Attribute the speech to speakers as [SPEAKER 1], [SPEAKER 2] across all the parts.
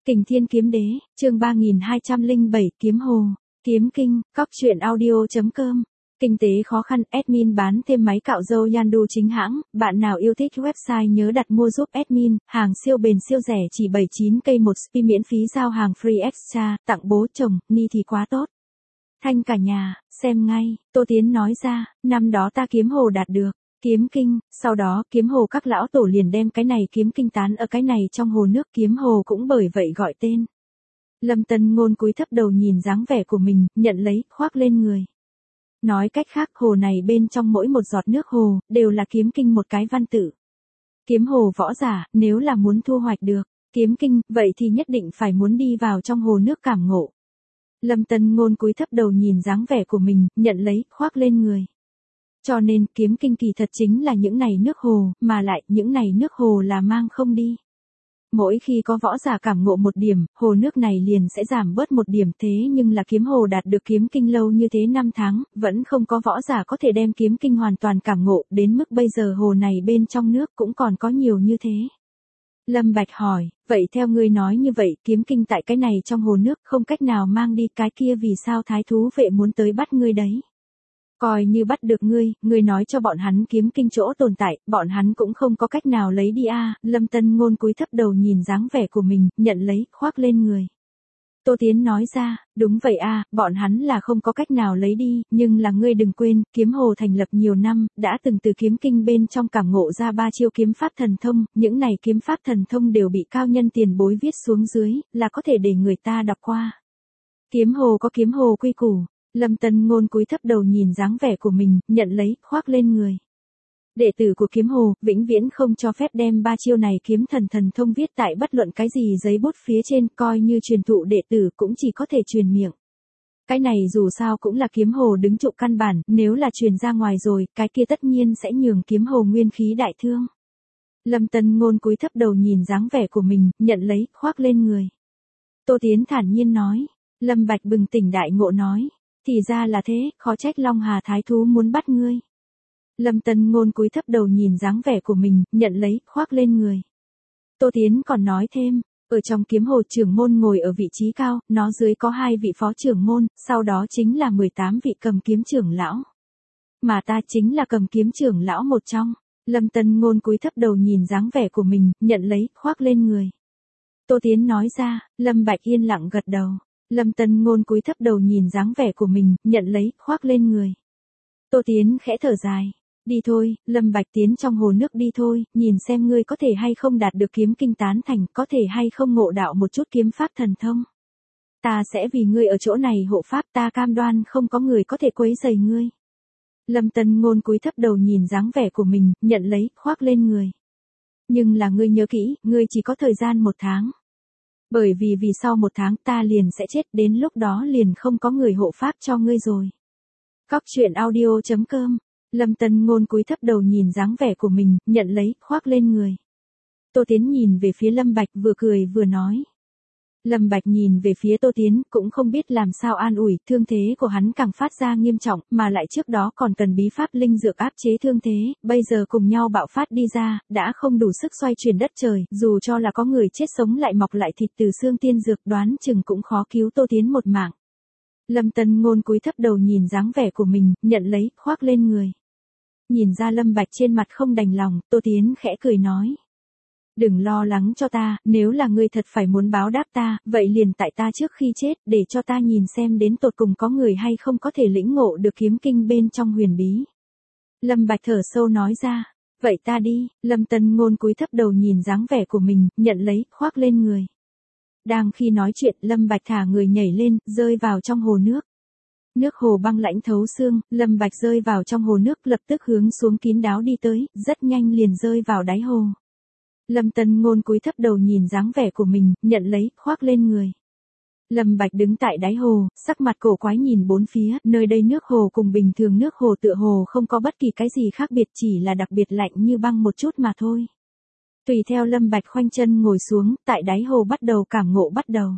[SPEAKER 1] Kình Thiên Kiếm Đế, chương 3207, Kiếm Hồ, Kiếm Kinh, Cóc truyện audio.com. Kinh tế khó khăn, admin bán thêm máy cạo râu Yandu chính hãng, bạn nào yêu thích website nhớ đặt mua giúp admin, hàng siêu bền siêu rẻ chỉ 79k một spi miễn phí giao hàng free extra, tặng bố chồng, ni thì quá tốt. Thanh cả nhà, xem ngay, Tô Tiến nói ra, năm đó ta kiếm hồ đạt được. Kiếm kinh, sau đó kiếm hồ các lão tổ liền đem cái này kiếm kinh tán ở cái này trong hồ nước, kiếm hồ cũng bởi vậy gọi tên. Lâm Tân Ngôn cúi thấp đầu nhìn dáng vẻ của mình, nhận lấy, khoác lên người. Nói cách khác, hồ này bên trong mỗi một giọt nước hồ, đều là kiếm kinh một cái văn tự. Kiếm hồ võ giả, nếu là muốn thu hoạch được kiếm kinh, vậy thì nhất định phải muốn đi vào trong hồ nước cảm ngộ. Lâm Tân Ngôn cúi thấp đầu nhìn dáng vẻ của mình, nhận lấy, khoác lên người. Cho nên, kiếm kinh kỳ thật chính là những này nước hồ, mà lại, những này nước hồ là mang không đi. Mỗi khi có võ giả cảm ngộ một điểm, hồ nước này liền sẽ giảm bớt một điểm, thế nhưng là kiếm hồ đạt được kiếm kinh lâu như thế 5 tháng, vẫn không có võ giả có thể đem kiếm kinh hoàn toàn cảm ngộ, đến mức bây giờ hồ này bên trong nước cũng còn có nhiều như thế. Lâm Bạch hỏi, vậy theo ngươi nói như vậy, kiếm kinh tại cái này trong hồ nước không cách nào mang đi, cái kia vì sao thái thú vệ muốn tới bắt ngươi đấy? Coi như bắt được ngươi nói cho bọn hắn kiếm kinh chỗ tồn tại, bọn hắn cũng không có cách nào lấy đi a. Lâm Tân Ngôn cúi thấp đầu nhìn dáng vẻ của mình, nhận lấy, khoác lên người. Tô Tiến nói ra, đúng vậy a, bọn hắn là không có cách nào lấy đi, nhưng là ngươi đừng quên, kiếm hồ thành lập nhiều năm, đã từng từ kiếm kinh bên trong cảm ngộ ra 3 chiêu kiếm pháp thần thông, những này kiếm pháp thần thông đều bị cao nhân tiền bối viết xuống dưới, là có thể để người ta đọc qua. Kiếm hồ có kiếm hồ quy củ. Lâm Tân Ngôn cúi thấp đầu nhìn dáng vẻ của mình, nhận lấy, khoác lên người. Đệ tử của kiếm hồ, vĩnh viễn không cho phép đem 3 chiêu này kiếm thần thông viết tại bất luận cái gì giấy bút phía trên, coi như truyền thụ đệ tử cũng chỉ có thể truyền miệng. Cái này dù sao cũng là kiếm hồ đứng trụ căn bản, nếu là truyền ra ngoài rồi, cái kia tất nhiên sẽ nhường kiếm hồ nguyên khí đại thương. Lâm Tân Ngôn cúi thấp đầu nhìn dáng vẻ của mình, nhận lấy, khoác lên người. Tô Tiến thản nhiên nói. Lâm Bạch bừng tỉnh đại ngộ nói. Thì ra là thế, khó trách Long Hà Thái Thú muốn bắt ngươi. Lâm Tân Ngôn cúi thấp đầu nhìn dáng vẻ của mình, nhận lấy, khoác lên người. Tô Tiến còn nói thêm, ở trong kiếm hồ trưởng môn ngồi ở vị trí cao, nó dưới có 2 vị phó trưởng môn, sau đó chính là 18 vị cầm kiếm trưởng lão. Mà ta chính là cầm kiếm trưởng lão một trong. Lâm Tân Ngôn cúi thấp đầu nhìn dáng vẻ của mình, nhận lấy, khoác lên người. Tô Tiến nói ra, Lâm Bạch yên lặng gật đầu. Lâm Tân Ngôn cúi thấp đầu nhìn dáng vẻ của mình, nhận lấy, khoác lên người. Tô Tiến khẽ thở dài. Đi thôi, Lâm Bạch tiến trong hồ nước đi thôi, nhìn xem ngươi có thể hay không đạt được kiếm kinh tán thành, có thể hay không ngộ đạo một chút kiếm pháp thần thông. Ta sẽ vì ngươi ở chỗ này hộ pháp, ta cam đoan không có người có thể quấy rầy ngươi. Lâm Tân Ngôn cúi thấp đầu nhìn dáng vẻ của mình, nhận lấy, khoác lên người. Nhưng là ngươi nhớ kỹ, ngươi chỉ có thời gian 1 tháng. Bởi vì sau 1 tháng ta liền sẽ chết, đến lúc đó liền không có người hộ pháp cho ngươi rồi. Cóc truyện audio.com. Lâm Tân Ngôn cúi thấp đầu nhìn dáng vẻ của mình, nhận lấy, khoác lên người. Tô Tiến nhìn về phía Lâm Bạch vừa cười vừa nói. Lâm Bạch nhìn về phía Tô Tiến, cũng không biết làm sao an ủi, thương thế của hắn càng phát ra nghiêm trọng, mà lại trước đó còn cần bí pháp linh dược áp chế thương thế, bây giờ cùng nhau bạo phát đi ra, đã không đủ sức xoay chuyển đất trời, dù cho là có người chết sống lại mọc lại thịt từ xương tiên dược, đoán chừng cũng khó cứu Tô Tiến một mạng. Lâm Tân Ngôn cúi thấp đầu nhìn dáng vẻ của mình, nhận lấy, khoác lên người. Nhìn ra Lâm Bạch trên mặt không đành lòng, Tô Tiến khẽ cười nói. Đừng lo lắng cho ta, nếu là ngươi thật phải muốn báo đáp ta, vậy liền tại ta trước khi chết, để cho ta nhìn xem đến tột cùng có người hay không có thể lĩnh ngộ được kiếm kinh bên trong huyền bí. Lâm Bạch thở sâu nói ra, vậy ta đi. Lâm Tân Ngôn cúi thấp đầu nhìn dáng vẻ của mình, nhận lấy, khoác lên người. Đang khi nói chuyện, Lâm Bạch thả người nhảy lên, rơi vào trong hồ nước. Nước hồ băng lãnh thấu xương, Lâm Bạch rơi vào trong hồ nước, lập tức hướng xuống kín đáo đi tới, rất nhanh liền rơi vào đáy hồ. Lâm Tân Ngôn cúi thấp đầu nhìn dáng vẻ của mình, nhận lấy, khoác lên người. Lâm Bạch đứng tại đáy hồ, sắc mặt cổ quái nhìn bốn phía, nơi đây nước hồ cùng bình thường nước hồ tựa hồ không có bất kỳ cái gì khác biệt, chỉ là đặc biệt lạnh như băng một chút mà thôi. Tùy theo Lâm Bạch khoanh chân ngồi xuống, tại đáy hồ bắt đầu cảm ngộ bắt đầu.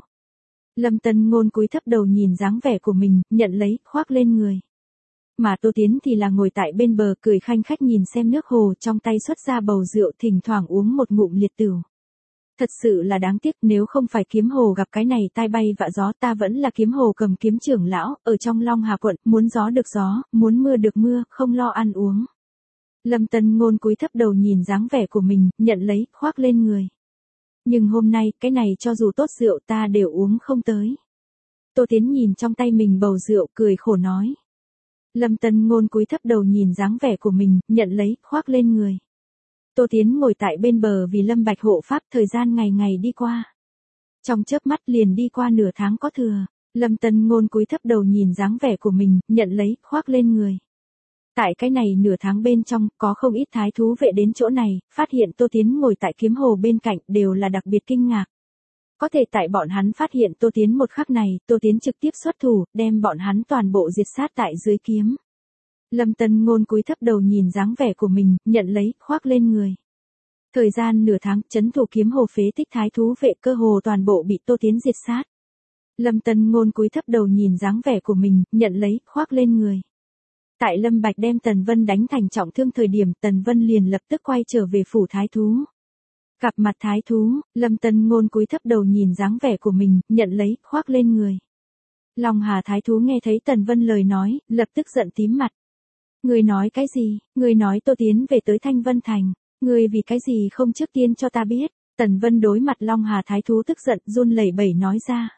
[SPEAKER 1] Lâm Tân Ngôn cúi thấp đầu nhìn dáng vẻ của mình, nhận lấy, khoác lên người. Mà Tô Tiến thì là ngồi tại bên bờ cười khanh khách nhìn xem nước hồ, trong tay xuất ra bầu rượu, thỉnh thoảng uống một ngụm liệt tửu. Thật sự là đáng tiếc, nếu không phải kiếm hồ gặp cái này tai bay vạ gió, ta vẫn là kiếm hồ cầm kiếm trưởng lão, ở trong Long Hà quận, muốn gió được gió, muốn mưa được mưa, không lo ăn uống. Lâm Tân Ngôn cúi thấp đầu nhìn dáng vẻ của mình, nhận lấy, khoác lên người. Nhưng hôm nay, cái này cho dù tốt rượu ta đều uống không tới. Tô Tiến nhìn trong tay mình bầu rượu, cười khổ nói. Lâm Tân Ngôn cúi thấp đầu nhìn dáng vẻ của mình, nhận lấy, khoác lên người. Tô Tiến ngồi tại bên bờ vì Lâm Bạch hộ pháp, thời gian ngày ngày đi qua. Trong chớp mắt liền đi qua nửa tháng có thừa, Lâm Tân Ngôn cúi thấp đầu nhìn dáng vẻ của mình, nhận lấy, khoác lên người. Tại cái này nửa tháng bên trong, có không ít thái thú vệ đến chỗ này, phát hiện Tô Tiến ngồi tại kiếm hồ bên cạnh, đều là đặc biệt kinh ngạc. Có thể tại bọn hắn phát hiện Tô Tiến một khắc này, Tô Tiến trực tiếp xuất thủ, đem bọn hắn toàn bộ diệt sát tại dưới kiếm. Lâm Tân Ngôn cúi thấp đầu nhìn dáng vẻ của mình, nhận lấy, khoác lên người. Thời gian nửa tháng, trấn thủ kiếm hồ phế tích thái thú vệ cơ hồ toàn bộ bị Tô Tiến diệt sát. Lâm Tân Ngôn cúi thấp đầu nhìn dáng vẻ của mình, nhận lấy, khoác lên người. Tại Lâm Bạch đem Tần Vân đánh thành trọng thương thời điểm, Tần Vân liền lập tức quay trở về phủ thái thú. Gặp mặt thái thú, Lâm Tân Ngôn cúi thấp đầu nhìn dáng vẻ của mình, nhận lấy, khoác lên người. Long Hà thái thú nghe thấy Tần Vân lời nói, lập tức giận tím mặt. Ngươi nói cái gì? Ngươi nói Tô Tiến về tới Thanh Vân Thành. Ngươi vì cái gì không trước tiên cho ta biết? Tần Vân đối mặt Long Hà thái thú tức giận, run lẩy bẩy nói ra.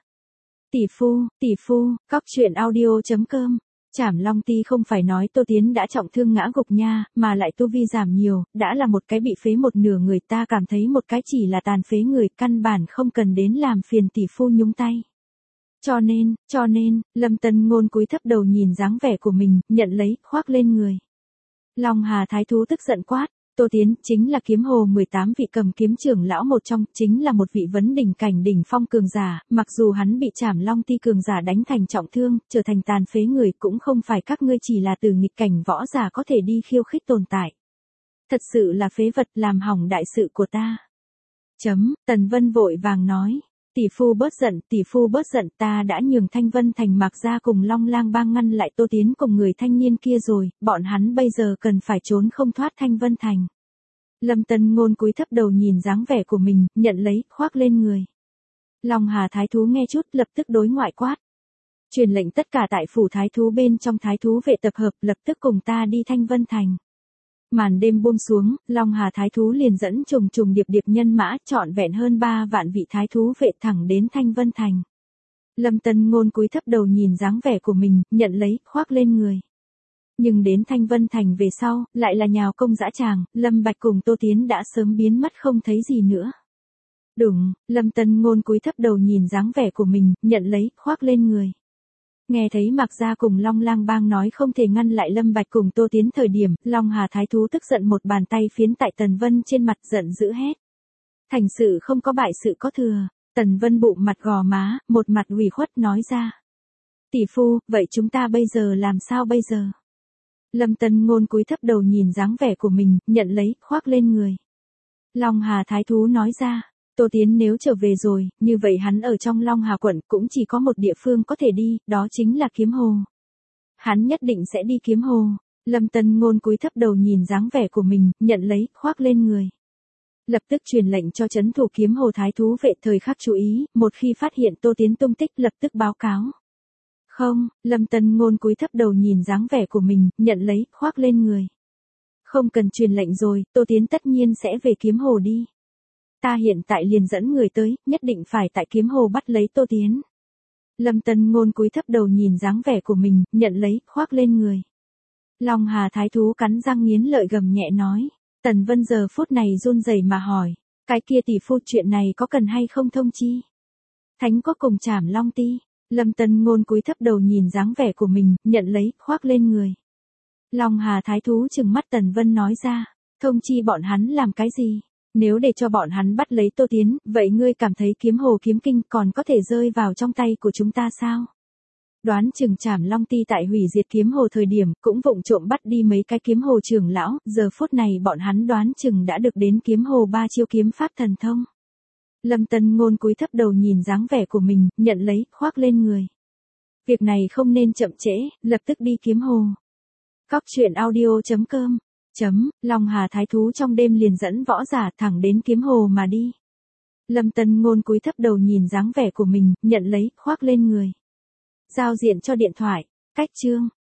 [SPEAKER 1] Tỷ phu, cóc truyện audio.com. Trảm Long Ti không phải nói Tô Tiến đã trọng thương ngã gục nha, mà lại tu vi giảm nhiều, đã là một cái bị phế một nửa người, ta cảm thấy một cái chỉ là tàn phế người, căn bản không cần đến làm phiền tỷ phu nhúng tay. Cho nên, Lâm Tân Ngôn cúi thấp đầu nhìn dáng vẻ của mình, nhận lấy, khoác lên người. Long Hà thái thú tức giận quát, Tô Tiến chính là kiếm hồ 18 vị cầm kiếm trưởng lão một trong, chính là một vị vấn đỉnh cảnh đỉnh phong cường giả, mặc dù hắn bị Trảm Long Ti cường giả đánh thành trọng thương, trở thành tàn phế người, cũng không phải các ngươi chỉ là từ nghịch cảnh võ giả có thể đi khiêu khích tồn tại. Thật sự là phế vật, làm hỏng đại sự của ta. Tần Vân vội vàng nói. Tỷ phu bớt giận, ta đã nhường Thanh Vân Thành Mạc gia cùng Long Lang Bang ngăn lại Tô Tiến cùng người thanh niên kia rồi, bọn hắn bây giờ cần phải trốn không thoát Thanh Vân Thành. Lâm Tân Ngôn cúi thấp đầu nhìn dáng vẻ của mình, nhận lấy, khoác lên người. Long Hà thái thú nghe chút, lập tức đối ngoại quát. Truyền lệnh tất cả tại phủ thái thú bên trong thái thú vệ tập hợp, lập tức cùng ta đi Thanh Vân Thành. Màn đêm buông xuống, Long Hà thái thú liền dẫn trùng điệp nhân mã, trọn vẹn hơn 3 vạn vị thái thú vệ thẳng đến Thanh Vân Thành. Lâm Tân Ngôn cúi thấp đầu nhìn dáng vẻ của mình, nhận lấy, khoác lên người. Nhưng đến Thanh Vân Thành về sau, lại là nhào công dã tràng, Lâm Bạch cùng Tô Tiến đã sớm biến mất không thấy gì nữa. Đúng, Lâm Tân Ngôn cúi thấp đầu nhìn dáng vẻ của mình, nhận lấy, khoác lên người. Nghe thấy Mạc gia cùng Long Lang Bang nói không thể ngăn lại Lâm Bạch cùng Tô Tiến thời điểm, Long Hà thái thú tức giận một bàn tay phiến tại Tần Vân trên mặt, giận dữ hét. Thành sự không có bại sự có thừa. Tần Vân bụng mặt gò má, một mặt ủy khuất nói ra. Tỷ phu, vậy chúng ta bây giờ làm sao bây giờ? Lâm Tân Ngôn cúi thấp đầu nhìn dáng vẻ của mình, nhận lấy, khoác lên người. Long Hà thái thú nói ra. Tô Tiến nếu trở về rồi, như vậy hắn ở trong Long Hà quận cũng chỉ có một địa phương có thể đi, đó chính là kiếm hồ. Hắn nhất định sẽ đi kiếm hồ. Lâm Tân Ngôn cúi thấp đầu nhìn dáng vẻ của mình, nhận lấy, khoác lên người. Lập tức truyền lệnh cho trấn thủ kiếm hồ thái thú vệ thời khắc chú ý, một khi phát hiện Tô Tiến tung tích lập tức báo cáo. Không, Lâm Tân Ngôn cúi thấp đầu nhìn dáng vẻ của mình, nhận lấy, khoác lên người. Không cần truyền lệnh rồi, Tô Tiến tất nhiên sẽ về kiếm hồ đi. Ta hiện tại liền dẫn người tới, nhất định phải tại kiếm hồ bắt lấy Tô Tiến. Lâm Tân Ngôn cúi thấp đầu nhìn dáng vẻ của mình, nhận lấy, khoác lên người. Long Hà thái thú cắn răng nghiến lợi gầm nhẹ nói. Tần Vân giờ phút này run rẩy mà hỏi. Cái kia tỷ phu, chuyện này có cần hay không thông chi? Thánh có cùng Trảm Long Ti. Lâm Tân Ngôn cúi thấp đầu nhìn dáng vẻ của mình, nhận lấy, khoác lên người. Long Hà thái thú trừng mắt Tần Vân nói ra. Thông chi bọn hắn làm cái gì? Nếu để cho bọn hắn bắt lấy Tô Tiến, vậy ngươi cảm thấy kiếm hồ kiếm kinh còn có thể rơi vào trong tay của chúng ta sao? Đoán chừng Trảm Long Ti tại hủy diệt kiếm hồ thời điểm, cũng vụng trộm bắt đi mấy cái kiếm hồ trưởng lão, giờ phút này bọn hắn đoán chừng đã được đến kiếm hồ 3 chiêu kiếm pháp thần thông. Lâm Tân Ngôn cúi thấp đầu nhìn dáng vẻ của mình, nhận lấy, khoác lên người. Việc này không nên chậm trễ, lập tức đi kiếm hồ. Cóc truyện audio.com. Long Hà thái thú trong đêm liền dẫn võ giả thẳng đến kiếm hồ mà đi. Lâm Tân Ngôn cúi thấp đầu nhìn dáng vẻ của mình, nhận lấy, khoác lên người. Giao diện cho điện thoại. Cách chương.